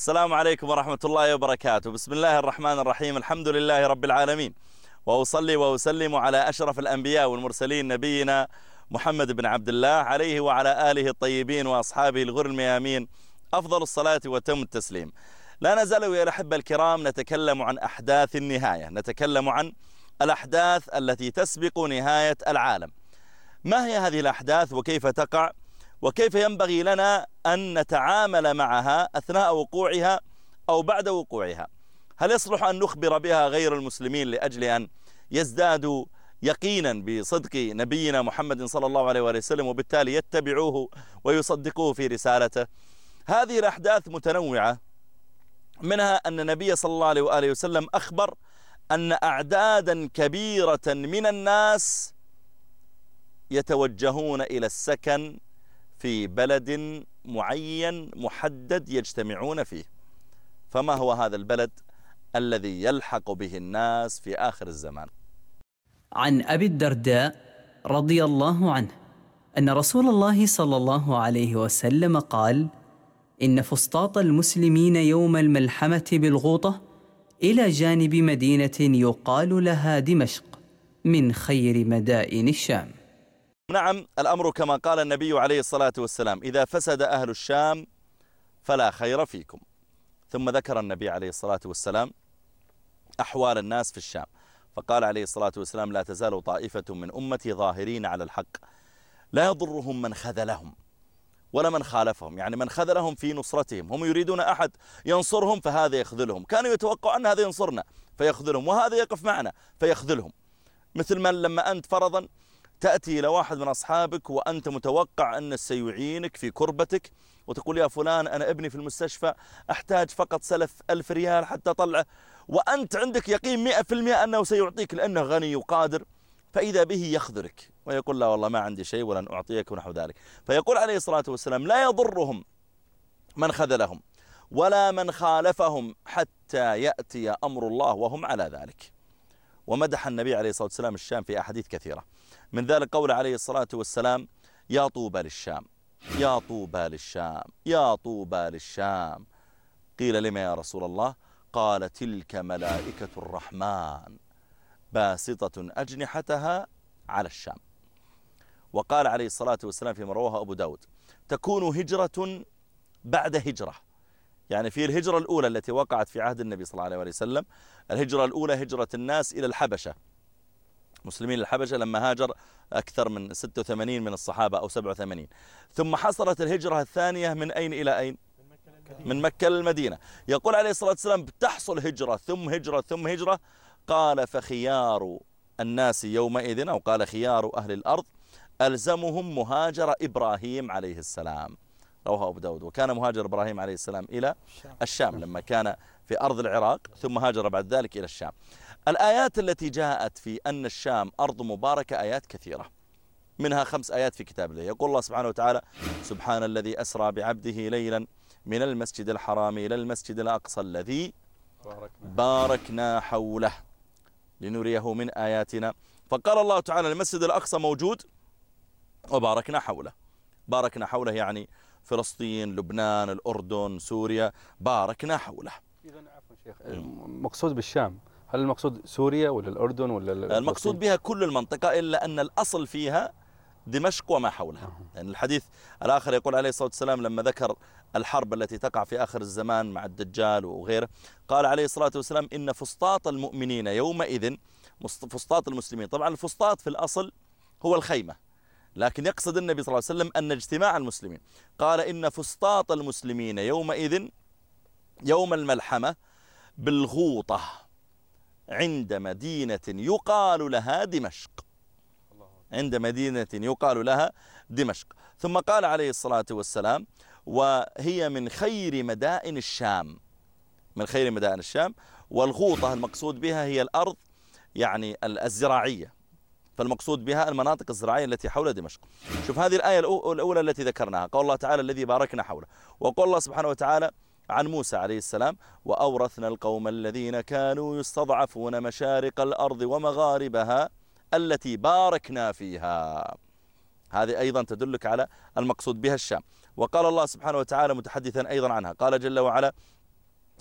السلام عليكم ورحمة الله وبركاته. بسم الله الرحمن الرحيم. الحمد لله رب العالمين، وأصلي وأسلم على أشرف الأنبياء والمرسلين نبينا محمد بن عبد الله عليه وعلى آله الطيبين وأصحابه الغر الميامين أفضل الصلاة وتم التسليم. لا نزال يا الأحبة الكرام نتكلم عن أحداث النهاية، نتكلم عن الأحداث التي تسبق نهاية العالم. ما هي هذه الأحداث وكيف تقع وكيف ينبغي لنا أن نتعامل معها أثناء وقوعها أو بعد وقوعها؟ هل يصلح أن نخبر بها غير المسلمين لأجل أن يزدادوا يقينا بصدق نبينا محمد صلى الله عليه وسلم وبالتالي يتبعوه ويصدقوه في رسالته؟ هذه الأحداث متنوعة، منها أن النبي صلى الله عليه وآله وسلم أخبر أن أعدادا كبيرة من الناس يتوجهون إلى السكن في بلد معين محدد يجتمعون فيه. فما هو هذا البلد الذي يلحق به الناس في آخر الزمان؟ عن أبي الدرداء رضي الله عنه أن رسول الله صلى الله عليه وسلم قال: إن فسطاط المسلمين يوم الملحمة بالغوطة إلى جانب مدينة يقال لها دمشق من خير مدائن الشام. نعم، الأمر كما قال النبي عليه الصلاة والسلام: إذا فسد أهل الشام فلا خير فيكم. ثم ذكر النبي عليه الصلاة والسلام أحوال الناس في الشام، فقال عليه الصلاة والسلام: لا تزال طائفة من أمتي ظاهرين على الحق لا يضرهم من خذلهم ولا من خالفهم. يعني من خذلهم في نصرتهم، هم يريدون أحد ينصرهم فهذا يخذلهم، كانوا يتوقعون أن هذا ينصرنا فيخذلهم وهذا يقف معنا فيخذلهم. مثل من لما أنت فرضا تأتي إلى واحد من أصحابك وأنت متوقع أن سيعينك في كربتك وتقول: يا فلان أنا ابني في المستشفى أحتاج فقط سلف 1000 ريال حتى أطلعه، وأنت عندك يقين 100% أنه سيعطيك لأنه غني وقادر، فإذا به يخذلك ويقول: لا والله ما عندي شيء ولن أعطيك ونحو ذلك. فيقول عليه الصلاة والسلام: لا يضرهم من خذلهم ولا من خالفهم حتى يأتي أمر الله وهم على ذلك. ومدح النبي عليه الصلاة والسلام الشام في أحاديث كثيرة، من ذلك قول عليه الصلاة والسلام: يا طوبى للشام، يا طوبى للشام، يا طوبى للشام. قيل: لما يا رسول الله؟ قال: تلك ملائكة الرحمن باسطة أجنحتها على الشام. وقال عليه الصلاة والسلام فيما رواه أبو داود: تكون هجرة بعد هجرة. يعني في الهجرة الأولى التي وقعت في عهد النبي صلى الله عليه وسلم، الهجرة الأولى هجرة الناس إلى الحبشة، مسلمين الحبشة لما هاجر أكثر من 86 من الصحابة أو 87. ثم حصلت الهجرة الثانية من أين إلى أين؟ من مكة للمدينة. يقول عليه الصلاة والسلام: تحصل هجرة ثم هجرة ثم هجرة. قال: فخيار الناس يومئذ، أو قال: خيار أهل الأرض ألزمهم مهاجر إبراهيم عليه السلام. رواه أبو داود. وكان مهاجر إبراهيم عليه السلام إلى الشام لما كان في أرض العراق، ثم هاجر بعد ذلك إلى الشام. الآيات التي جاءت في أن الشام أرض مباركة آيات كثيرة، منها 5 آيات في كتاب الله. يقول الله سبحانه وتعالى: سبحان الذي أسرى بعبده ليلا من المسجد الحرام إلى المسجد الأقصى الذي باركنا حوله لنريه من آياتنا. فقال الله تعالى: المسجد الأقصى موجود وباركنا حوله. باركنا حوله يعني فلسطين، لبنان، الأردن، سوريا، باركنا حوله. إذا عفوا شيخ، المقصود بالشام هل المقصود سوريا ولا الأردن ولا المقصود بها كل المنطقة، إلا أن الأصل فيها دمشق وما حولها. يعني الحديث الآخر يقول عليه الصلاة والسلام لما ذكر الحرب التي تقع في آخر الزمان مع الدجال وغيره، قال عليه الصلاة والسلام: إن فسطاط المؤمنين يومئذ، فسطاط المسلمين، طبعا الفسطاط في الأصل هو الخيمة، لكن يقصد النبي صلى الله عليه وسلم أن اجتماع المسلمين. قال: إن فسطاط المسلمين يومئذ يوم الملحمة بالغوطة عند مدينة يقال لها دمشق، عند مدينة يقال لها دمشق. ثم قال عليه الصلاة والسلام: وهي من خير مدائن الشام، من خير مدائن الشام. والغوطة المقصود بها هي الأرض يعني الزراعية، فالمقصود بها المناطق الزراعية التي حول دمشق. شوف هذه الآية الأولى التي ذكرناها، قال الله تعالى: الذي باركنا حوله. وقال الله سبحانه وتعالى عن موسى عليه السلام: وأورثنا القوم الذين كانوا يستضعفون مشارق الأرض ومغاربها التي باركنا فيها. هذه أيضا تدلك على المقصود بها الشام. وقال الله سبحانه وتعالى متحدثا أيضا عنها، قال جل وعلا: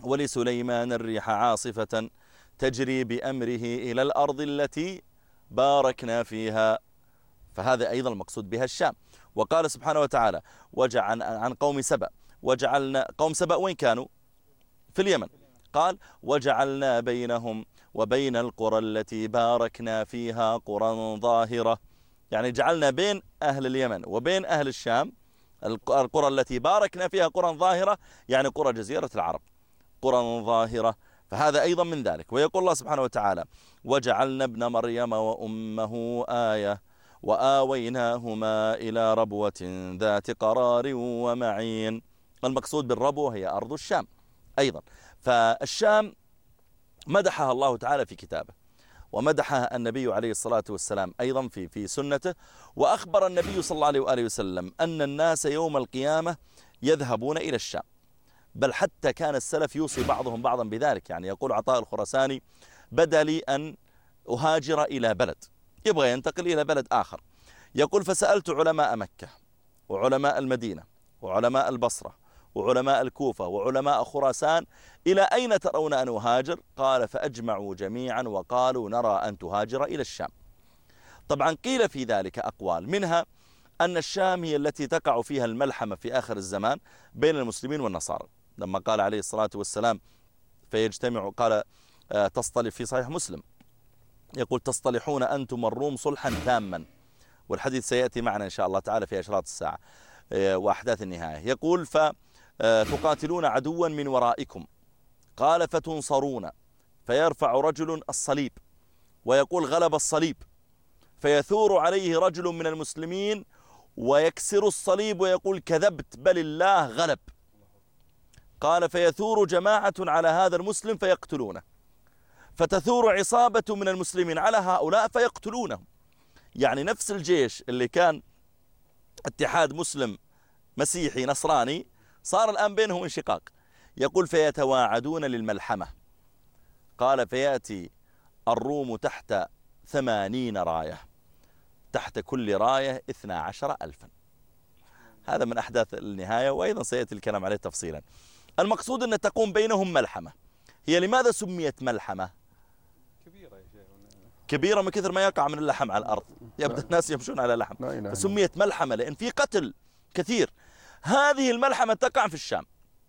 ولسليمان الريح عاصفة تجري بأمره إلى الأرض التي باركنا فيها. فهذا أيضا المقصود بها الشام. وقال سبحانه وتعالى وجعل عن قوم سبأ، وجعلنا قوم سبأ وين كانوا؟ في اليمن. قال وجعلنا بينهم وبين القرى التي باركنا فيها قرى ظاهرة، يعني جعلنا بين أهل اليمن وبين أهل الشام القرى التي باركنا فيها قرى ظاهرة، يعني قرى جزيرة العرب قرى ظاهرة. فهذا أيضا من ذلك. ويقول الله سبحانه وتعالى وجعلنا ابن مريم وأمه آية وآويناهما إلى ربوة ذات قرار ومعين. المقصود بالربوة هي أرض الشام أيضا. فالشام مدحها الله تعالى في كتابه، ومدحها النبي عليه الصلاة والسلام أيضا في سنته. وأخبر النبي صلى الله عليه وآله وسلم أن الناس يوم القيامة يذهبون إلى الشام، بل حتى كان السلف يوصي بعضهم بعضا بذلك. يعني يقول عطاء الخرساني بدا لي أن أهاجر إلى بلد، يبغى ينتقل إلى بلد آخر. يقول فسألت علماء مكة وعلماء المدينة وعلماء البصرة وعلماء الكوفة وعلماء خراسان إلى أين ترون أن أهاجر؟ قال فأجمعوا جميعا وقالوا نرى أن تهاجر إلى الشام. طبعا قيل في ذلك أقوال، منها أن الشام هي التي تقع فيها الملحمة في آخر الزمان بين المسلمين والنصارى، لما قال عليه الصلاة والسلام فيجتمع، قال تصطلح في صحيح مسلم، يقول تصطلحون أنتم الروم صلحا تاما، والحديث سيأتي معنا إن شاء الله تعالى في أشراط الساعة وأحداث النهاية. يقول فتقاتلون عدوا من ورائكم، قال فتنصرون، فيرفع رجل الصليب ويقول غلب الصليب، فيثور عليه رجل من المسلمين ويكسر الصليب ويقول كذبت بل الله غلب. قال فيثور جماعة على هذا المسلم فيقتلونه، فتثور عصابة من المسلمين على هؤلاء فيقتلونهم. يعني نفس الجيش اللي كان اتحاد مسلم مسيحي نصراني صار الآن بينهم انشقاق. يقول فيتواعدون للملحمة. قال فيأتي الروم تحت 80 راية، تحت كل راية 12,000. هذا من أحداث النهاية، وأيضا سيأتي الكلام عليه تفصيلا. المقصود أن تقوم بينهم ملحمة. هي لماذا سميت ملحمة؟ كبيرة من كثر ما يقع من اللحم على الأرض، يبدأ الناس يمشون على لحم، فسميت ملحمة لأن في قتل كثير. هذه الملحمة تقع في الشام.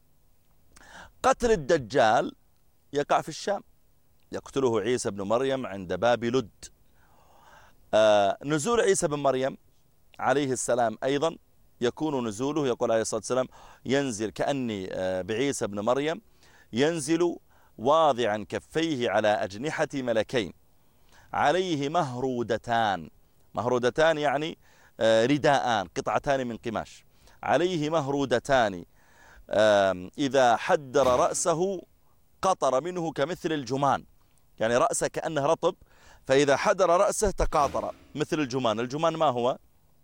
قتل الدجال يقع في الشام، يقتله عيسى بن مريم عند باب لد. نزول عيسى بن مريم عليه السلام أيضا يكون نزوله، يقول عليه الصلاة والسلام ينزل كأني بعيسى بن مريم ينزل واضعا كفيه على أجنحة ملكين عليه مهرودتان. مهرودتان يعني رداءان، قطعتان من قماش، عليه مهرودتان إذا حدر رأسه قطر منه كمثل الجمان، يعني رأسه كأنه رطب، فإذا حدر رأسه تقاطر مثل الجمان. الجمان ما هو؟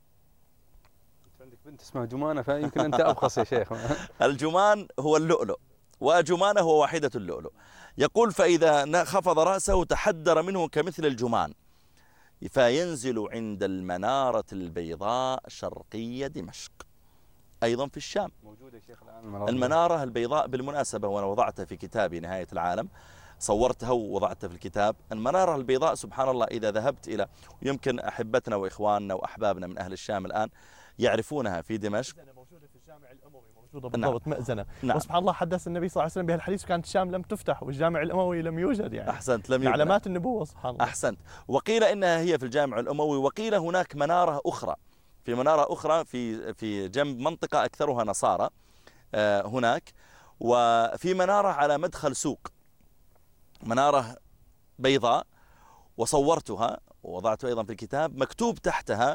عندك بنت اسمها جمانة، فيمكن أنت أبخص يا شيخ. الجمان هو اللؤلؤ، وجمانة هو واحدة اللؤلؤ. يقول فإذا خفض رأسه تحدر منه كمثل الجمان، فينزل عند المنارة البيضاء شرقية دمشق، أيضا في الشام. موجودة يا شيخ الآن المنارة البيضاء بالمناسبة، وأنا وضعتها في كتابي نهاية العالم، صورتها ووضعتها في الكتاب. المنارة البيضاء سبحان الله إذا ذهبت إلى، يمكن أحبتنا وإخواننا وأحبابنا من أهل الشام الآن يعرفونها في دمشق. موجودة في الجامع الأموي، موجودة بالضبط مأذنة. نعم. وسبحان الله حدث النبي صلى الله عليه وسلم بهالحديث، كانت الشام لم تفتح والجامع الأموي لم يوجد. يعني أحسنت، لم يوجد علامات النبوة سبحان الله. أحسنت. وقيل إنها هي في الجامع الأموي، وقيل هناك منارة أخرى، في منارة أخرى في جنب منطقة أكثرها نصارى هناك، وفي منارة على مدخل سوق، منارة بيضاء، وصورتها ووضعتها أيضا في الكتاب، مكتوب تحتها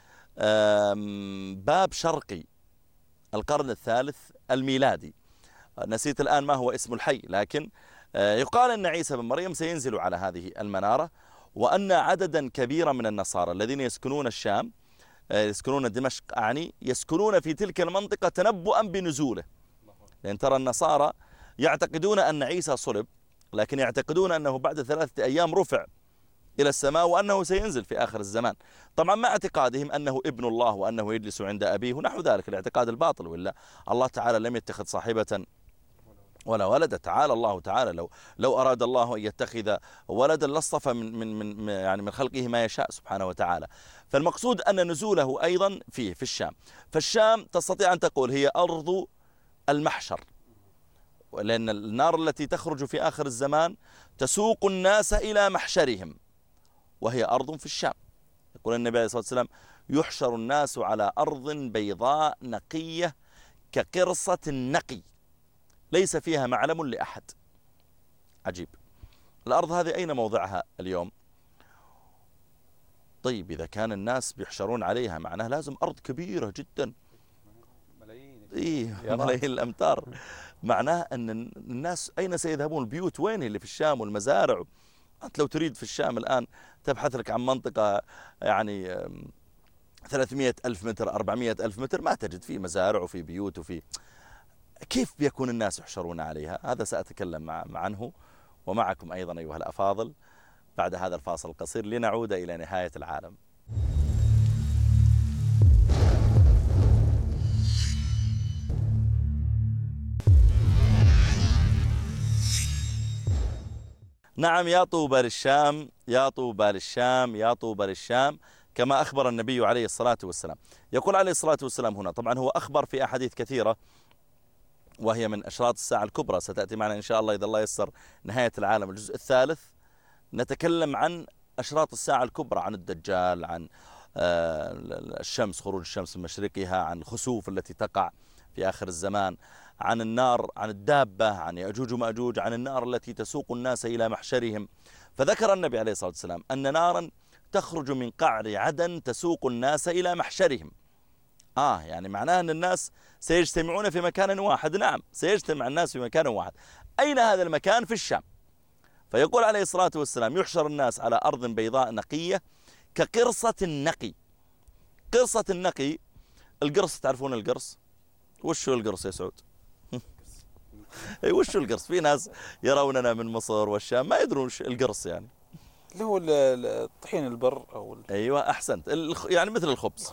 باب شرقي القرن الثالث الميلادي. نسيت الآن ما هو اسم الحي، لكن يقال أن عيسى بن مريم سينزل على هذه المنارة، وأن عددا كبيرا من النصارى الذين يسكنون الشام، يسكنون دمشق أعني، يسكنون في تلك المنطقة تنبؤا بنزوله. لأن ترى النصارى يعتقدون أن عيسى صلب، لكن يعتقدون أنه بعد 3 أيام رفع إلى السماء وأنه سينزل في آخر الزمان، طبعا مع اعتقادهم أنه ابن الله وأنه يجلس عند أبيه ونحو ذلك، الاعتقاد الباطل. ولا الله تعالى لم يتخذ صاحبة ولا ولد. تعالى الله تعالى، لو أراد الله أن يتخذ ولدا لاصطفى من خلقه ما يشاء سبحانه وتعالى. فالمقصود أن نزوله أيضا في الشام. فالشام تستطيع أن تقول هي أرض المحشر، لأن النار التي تخرج في آخر الزمان تسوق الناس إلى محشرهم، وهي أرض في الشام. يقول النبي عليه الصلاة والسلام: يحشر الناس على أرض بيضاء نقية كقرصة النقي ليس فيها معلم لأحد. عجيب. الأرض هذه أين موضعها اليوم؟ طيب إذا كان الناس بيحشرون عليها معناه لازم أرض كبيرة جدا، ملايين الأمتار. معناه أن الناس أين سيذهبون؟ البيوت وين اللي في الشام والمزارع؟ أنت لو تريد في الشام الآن تبحث لك عن منطقة يعني 300 ألف متر 400 ألف متر ما تجد فيه مزارع وفي بيوت وفي. كيف بيكون الناس يحشرون عليها؟ هذا سأتكلم عنه ومعكم أيضا أيها الأفاضل بعد هذا الفاصل القصير لنعود إلى نهاية العالم. نعم، يا طوبى للشام، يا طوبى للشام، يا طوبى للشام، كما أخبر النبي عليه الصلاة والسلام. يقول عليه الصلاة والسلام هنا، طبعا هو أخبر في أحاديث كثيرة وهي من أشراط الساعة الكبرى، ستأتي معنا إن شاء الله إذا الله يسر نهاية العالم الجزء الثالث، نتكلم عن أشراط الساعة الكبرى، عن الدجال، عن الشمس، خروج الشمس من مشرقها، عن الخسوف التي تقع في آخر الزمان، عن النار، عن الدابة، عن يأجوج ومأجوج، عن النار التي تسوق الناس إلى محشرهم. فذكر النبي عليه الصلاة والسلام أن نارا تخرج من قعر عدن تسوق الناس إلى محشرهم. يعني معناه أن الناس سيجتمعون في مكان واحد. نعم، سيجتمع الناس في مكان واحد. أين هذا المكان؟ في الشام. فيقول عليه الصلاة والسلام: يحشر الناس على أرض بيضاء نقية كقرصة النقي. قرصة النقي، القرص، تعرفون القرص؟ وش هو القرص يا سعود؟ وش هو القرص؟ في ناس يروننا من مصر والشام ما يدرون وش القرص يعني. اللي هو الطحين البر أو أيوة أحسنت، يعني مثل الخبز.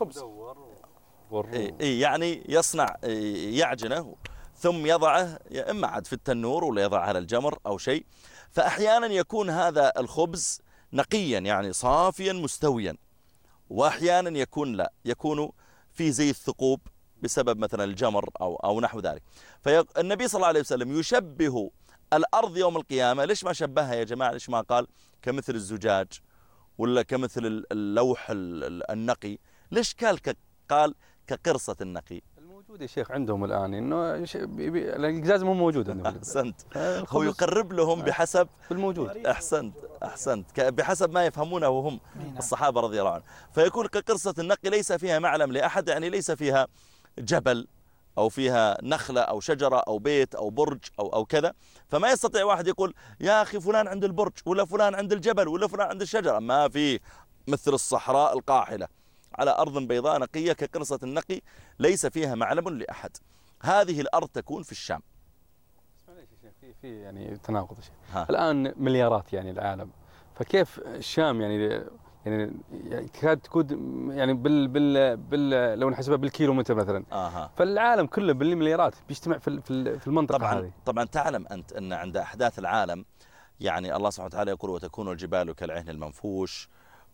يعني يصنع يعجنه ثم يضعه إما عاد في التنور ولا يضعه على الجمر أو شيء. فأحيانا يكون هذا الخبز نقيا يعني صافيا مستويا، وأحيانا يكون لا، يكون فيه زي الثقوب بسبب مثلا الجمر أو نحو ذلك. فالنبي صلى الله عليه وسلم يشبه الأرض يوم القيامة. ليش ما شبهها يا جماعة؟ ليش ما قال كمثل الزجاج ولا كمثل اللوح النقي؟ ليش قال كقرصة النقي؟ الموجود يا شيخ عندهم الآن إنه القزاز مو موجود عندهم. أحسنت. هو يقرب لهم بحسب الموجود. أحسنت بحسب ما يفهمونه وهم الصحابة رضي الله عنهم. فيكون كقرصة النقي ليس فيها معلم لأحد، يعني ليس فيها جبل أو فيها نخلة أو شجرة أو بيت أو برج أو كذا. فما يستطيع واحد يقول يا أخي فلان عند البرج ولا فلان عند الجبل ولا فلان عند الشجرة. ما في، مثل الصحراء القاحلة على أرض بيضاء نقية كقرصة النقي ليس فيها معلم لأحد. هذه الأرض تكون في الشام. في يعني تناقض الآن مليارات يعني العالم، فكيف الشام يعني تكاد تكون يعني لو نحسبها بالكيلومتر مثلا. فالعالم كله بالمليارات بيجتمع في المنطقة هذه. طبعا تعلم أنت أن عند أحداث العالم يعني الله سبحانه وتعالى يقول وتكون الجبال كالعهن المنفوش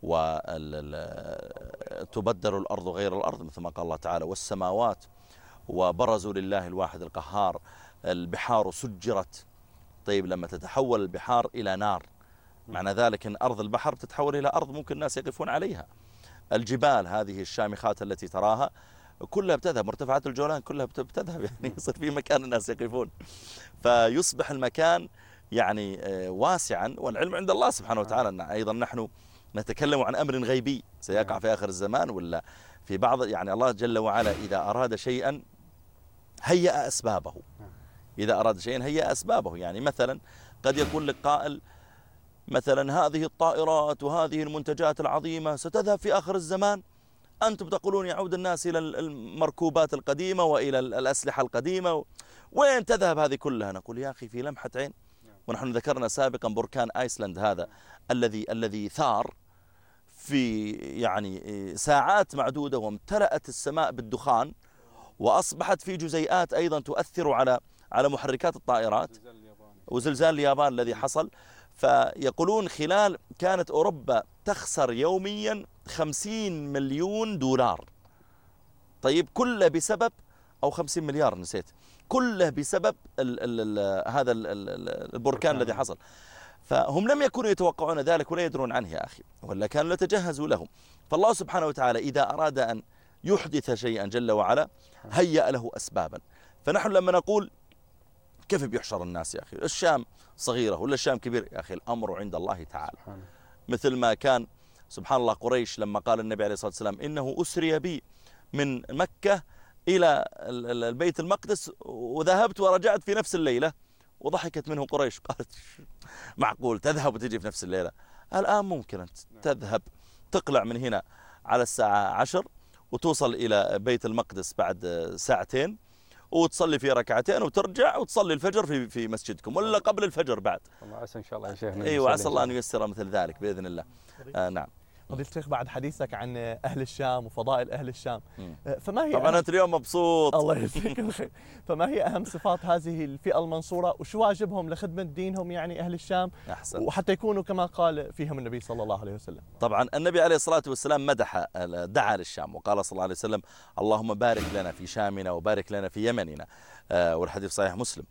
وتبدل الأرض غير الأرض، مثل ما قال الله تعالى والسماوات وبرزوا لله الواحد القهار. البحار سجرت. طيب لما تتحول البحار إلى نار معنى ذلك أن أرض البحر تتحول إلى أرض ممكن الناس يقفون عليها. الجبال هذه الشامخات التي تراها كلها بتذهب، مرتفعات الجولان كلها بتذهب، يعني يصير في مكان الناس يقفون، فيصبح المكان يعني واسعا. والعلم عند الله سبحانه وتعالى. أيضا نحن نتكلم عن أمر غيبي سيقع في آخر الزمان ولا في بعض، يعني الله جل وعلا إذا أراد شيئا هيأ أسبابه. إذا أراد شيئا هيأ أسبابه. يعني مثلا قد يكون لك قائل مثلا هذه الطائرات وهذه المنتجات العظيمة ستذهب في آخر الزمان، أنتم تقولون يعود الناس إلى المركوبات القديمة وإلى الأسلحة القديمة، وين تذهب هذه كلها؟ نقول يا أخي في لمحة عين. ونحن ذكرنا سابقا بركان آيسلند هذا الذي ثار في يعني ساعات معدودة وامتلأت السماء بالدخان، وأصبحت في جزيئات أيضا تؤثر على على محركات الطائرات وزلزال اليابان الذي حصل. فيقولون خلال كانت أوروبا تخسر يوميا 50 مليون دولار. طيب كله بسبب، أو 50 مليار نسيت، كله بسبب هذا البركان الذي حصل. فهم لم يكونوا يتوقعون ذلك ولا يدرون عنه يا أخي، ولا كانوا يتجهزوا له. فالله سبحانه وتعالى إذا أراد أن يحدث شيئا جل وعلا هيأ له أسبابا. فنحن لما نقول كيف بيحشر الناس يا أخي، الشام صغيرة ولا الشام كبير، يا أخي الأمر عند الله تعالى. مثل ما كان سبحان الله قريش لما قال النبي عليه الصلاة والسلام إنه أسري بي من مكة إلى البيت المقدس وذهبت ورجعت في نفس الليلة، وضحكت منه قريش قالت معقول تذهب وتجي في نفس الليلة؟ الآن ممكن أنت تذهب تقلع من هنا على الساعة 10 وتوصل إلى بيت المقدس بعد ساعتين وتصلي في ركعتين وترجع وتصلي الفجر في مسجدكم، ولا قبل الفجر بعد. الله عسى إن شاء الله يا شيخنا. أيوة عسى الله أن ييسر مثل ذلك بإذن الله. نعم. فضيلة الشيخ، بعد حديثك عن أهل الشام وفضائل أهل الشام، فما هي طبعا أنت اليوم مبسوط. الله يجزيك الخير. فما هي أهم صفات هذه الفئة المنصورة، وشو واجبهم لخدمة دينهم يعني أهل الشام؟ أحسن. وحتى يكونوا كما قال فيهم النبي صلى الله عليه وسلم. طبعا النبي عليه الصلاة والسلام دعا للشام وقال صلى الله عليه وسلم اللهم بارك لنا في شامنا وبارك لنا في يمننا، والحديث صحيح مسلم.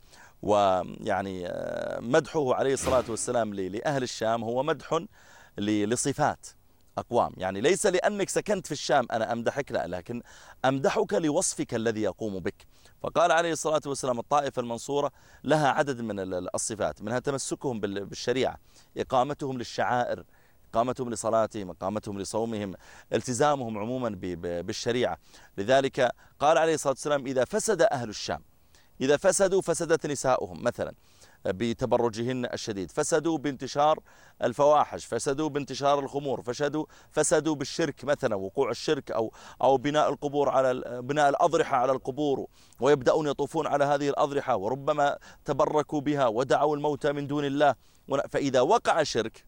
ويعني مدحه عليه الصلاة والسلام لأهل الشام هو مدح لصفات أقوام، يعني ليس لأنك سكنت في الشام أنا أمدحك، لا، لكن أمدحك لوصفك الذي يقوم بك. فقال عليه الصلاة والسلام الطائفة المنصورة لها عدد من الصفات، منها تمسكهم بالشريعة، إقامتهم للشعائر، إقامتهم لصلاتهم، إقامتهم لصومهم، التزامهم عموما بالشريعة. لذلك قال عليه الصلاة والسلام إذا فسد أهل الشام، إذا فسدوا فسدت نساؤهم مثلا بتبرجهن الشديد، فسدوا بانتشار الفواحش، فسدوا بانتشار الخمور، فسدوا بالشرك مثلا، وقوع الشرك أو بناء القبور على بناء الأضرحة على القبور، ويبدأون يطوفون على هذه الأضرحة وربما تبركوا بها ودعوا الموتى من دون الله. فإذا وقع شرك،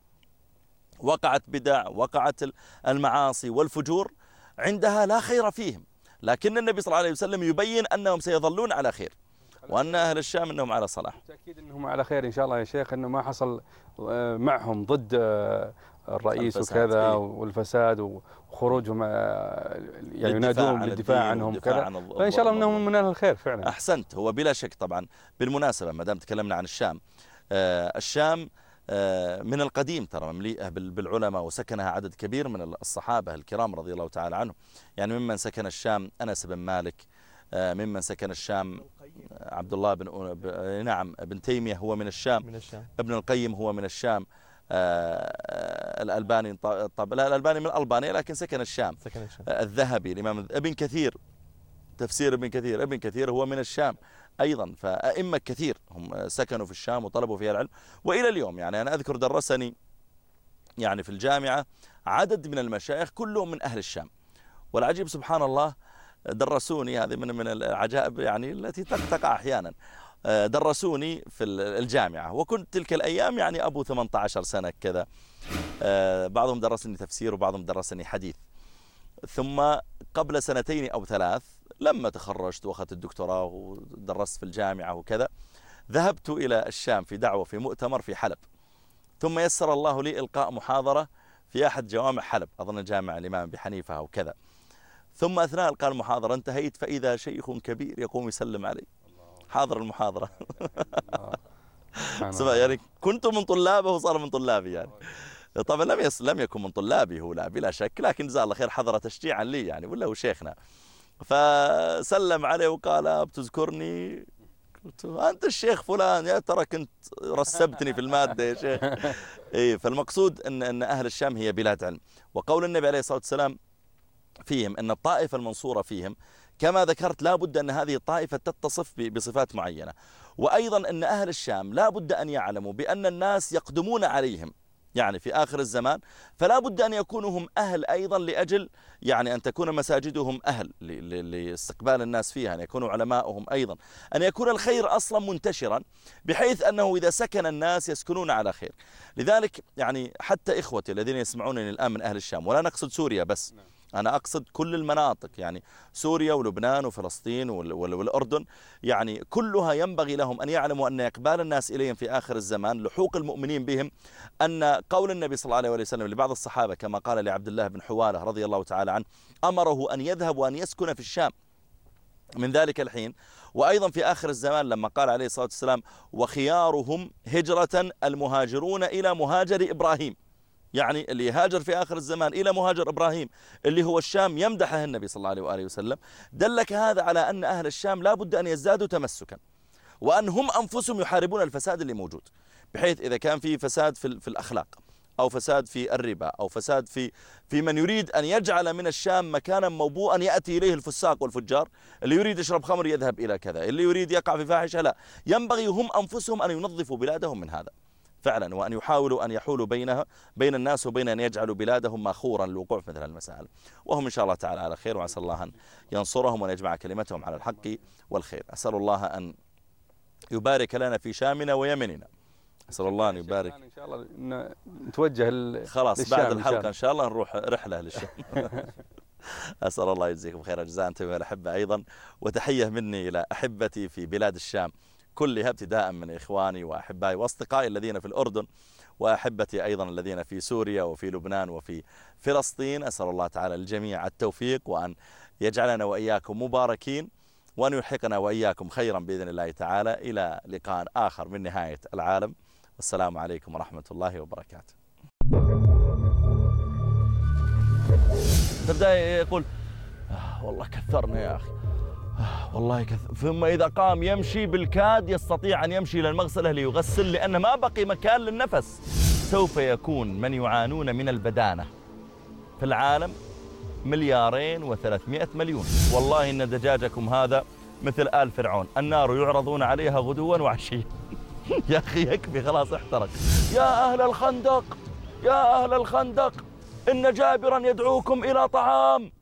وقعت بدع، وقعت المعاصي والفجور، عندها لا خير فيهم. لكن النبي صلى الله عليه وسلم يبين أنهم سيظلون على خير، وأن أهل الشام أنهم على صلاح. بالتأكيد أنهم على خير إن شاء الله يا شيخ، أنه ما حصل معهم ضد الرئيس وكذا والفساد وخروجهم يعني ينادون بالدفاع عنهم كذا، فإن شاء الله أنهم من أهل الخير فعلا. أحسنت. هو بلا شك طبعا. بالمناسبة ما دام تكلمنا عن الشام، الشام من القديم ترى ممليئة بالعلماء، وسكنها عدد كبير من الصحابة الكرام رضي الله تعالى عنهم. يعني ممن سكن الشام أنس بن مالك، ممن سكن الشام عبد الله بن تيمية هو من الشام. ابن القيم هو من الشام. الألباني لا، الألباني من ألبانيا لكن سكن الشام. الذهبي، الإمام ابن كثير، تفسير ابن كثير هو من الشام أيضا. فأئمة كثير هم سكنوا في الشام وطلبوا فيها العلم، وإلى اليوم يعني أنا أذكر درسني يعني في الجامعة عدد من المشايخ كلهم من أهل الشام. والعجيب سبحان الله درسوني، هذه من العجائب يعني التي تقع أحيانا، درسوني في الجامعة وكنت تلك الأيام يعني أبو 18 سنة كذا. بعضهم درسني تفسير وبعضهم درسني حديث. ثم قبل 2 أو 3 لما تخرجت وأخذت الدكتوراه ودرست في الجامعة وكذا، ذهبت إلى الشام في دعوة في مؤتمر في حلب. ثم يسر الله لي إلقاء محاضرة في أحد جوامع حلب، أظن جامع الإمام أبي حنيفة أو كذا. ثم أثناء إلقاء المحاضرة انتهيت فإذا شيخ كبير يقوم يسلم علي، حاضر المحاضرة. يعني كنت من طلابه وصار من طلابي يعني. طبعا لم يكن من طلابي هو، لا بلا شك، لكن جزاه الله خير حضر تشجيعا لي يعني، ولا هو شيخنا. فسلم عليه وقال بتذكرني؟ قلت أنت الشيخ فلان، يا ترى كنت رسبتني في المادة يا شيخ. إيه، فالمقصود أن أهل الشام هي بلاد علم. وقول النبي عليه الصلاة والسلام فيهم أن الطائفة المنصورة فيهم كما ذكرت لا بد أن هذه الطائفة تتصف بصفات معينة. وأيضا أن أهل الشام لا بد أن يعلموا بأن الناس يقدمون عليهم يعني في آخر الزمان، فلا بد أن يكونوا هم أهل أيضا لأجل يعني أن تكون مساجدهم أهل لاستقبال الناس فيها، أن يكونوا علماؤهم أيضا، أن يكون الخير أصلا منتشرا بحيث أنه إذا سكن الناس يسكنون على خير. لذلك يعني حتى إخوتي الذين يسمعونني الآن من أهل الشام، ولا نقصد سوريا بس، أنا أقصد كل المناطق، يعني سوريا ولبنان وفلسطين والأردن، يعني كلها ينبغي لهم أن يعلموا أن إقبال الناس إليهم في آخر الزمان لحوق المؤمنين بهم، أن قول النبي صلى الله عليه وسلم لبعض الصحابة كما قال لعبد الله بن حوالة رضي الله تعالى عنه، أمره أن يذهب وأن يسكن في الشام من ذلك الحين. وأيضا في آخر الزمان لما قال عليه الصلاة والسلام وخيارهم هجرة المهاجرون إلى مهاجر إبراهيم، يعني اللي يهاجر في آخر الزمان إلى مهاجر إبراهيم اللي هو الشام يمدحه النبي صلى الله عليه وآله وسلم. دلك هذا على أن أهل الشام لا بد أن يزدادوا تمسكا، وأن هم أنفسهم يحاربون الفساد اللي موجود، بحيث إذا كان في فساد في الأخلاق أو فساد في الربا أو فساد في من يريد أن يجعل من الشام مكانا موبوءا يأتي إليه الفساق والفجار، اللي يريد يشرب خمر يذهب إلى كذا، اللي يريد يقع في فاحشة، لا، ينبغي هم أنفسهم أن ينظفوا بلادهم من هذا فعلا، وأن يحاولوا أن يحولوا بين الناس وبين أن يجعلوا بلادهم ماخورا للوقوع في مثل المسائل، وهم إن شاء الله تعالى على خير، وعسى الله أن ينصرهم وأن يجمع كلمتهم على الحق والخير. أسأل الله أن يبارك لنا في شامنا ويمننا، أسأل الله أن يبارك. إن شاء الله نتوجه خلاص بعد الحلقة إن شاء الله نروح رحلة للشام. أسأل الله يجزيكم خير الجزاء أنتم والأحبة أيضا، وتحية مني إلى أحبتي في بلاد الشام كلها، ابتداء من إخواني وأحبائي وأصدقائي الذين في الأردن، وأحبتي أيضا الذين في سوريا وفي لبنان وفي فلسطين. أسأل الله تعالى الجميع التوفيق، وأن يجعلنا وإياكم مباركين، وأن يلحقنا وإياكم خيرا بإذن الله تعالى. إلى لقاء آخر من نهاية العالم، والسلام عليكم ورحمة الله وبركاته. تبدأ يقول والله كثرنا يا أخي، والله كثر، ثم إذا قام يمشي بالكاد يستطيع أن يمشي إلى المغسلة ليغسل، لأن ما بقي مكان للنفس. سوف يكون من يعانون من البدانة في العالم 2,300,000,000. والله إن دجاجكم هذا مثل آل فرعون، النار يعرضون عليها غدوا وعشيا. يا أخي يكفي خلاص احترق. يا أهل الخندق، يا أهل الخندق، إن جابرا يدعوكم إلى طعام.